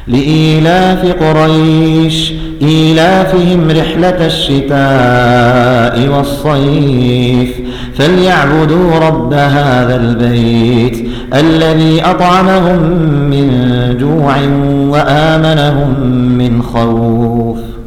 لإيلاف قريش إيلافهم رحلة الشتاء والصيف فليعبدوا رب هذا البيت الذي أطعمهم من جوع وآمنهم من خوف.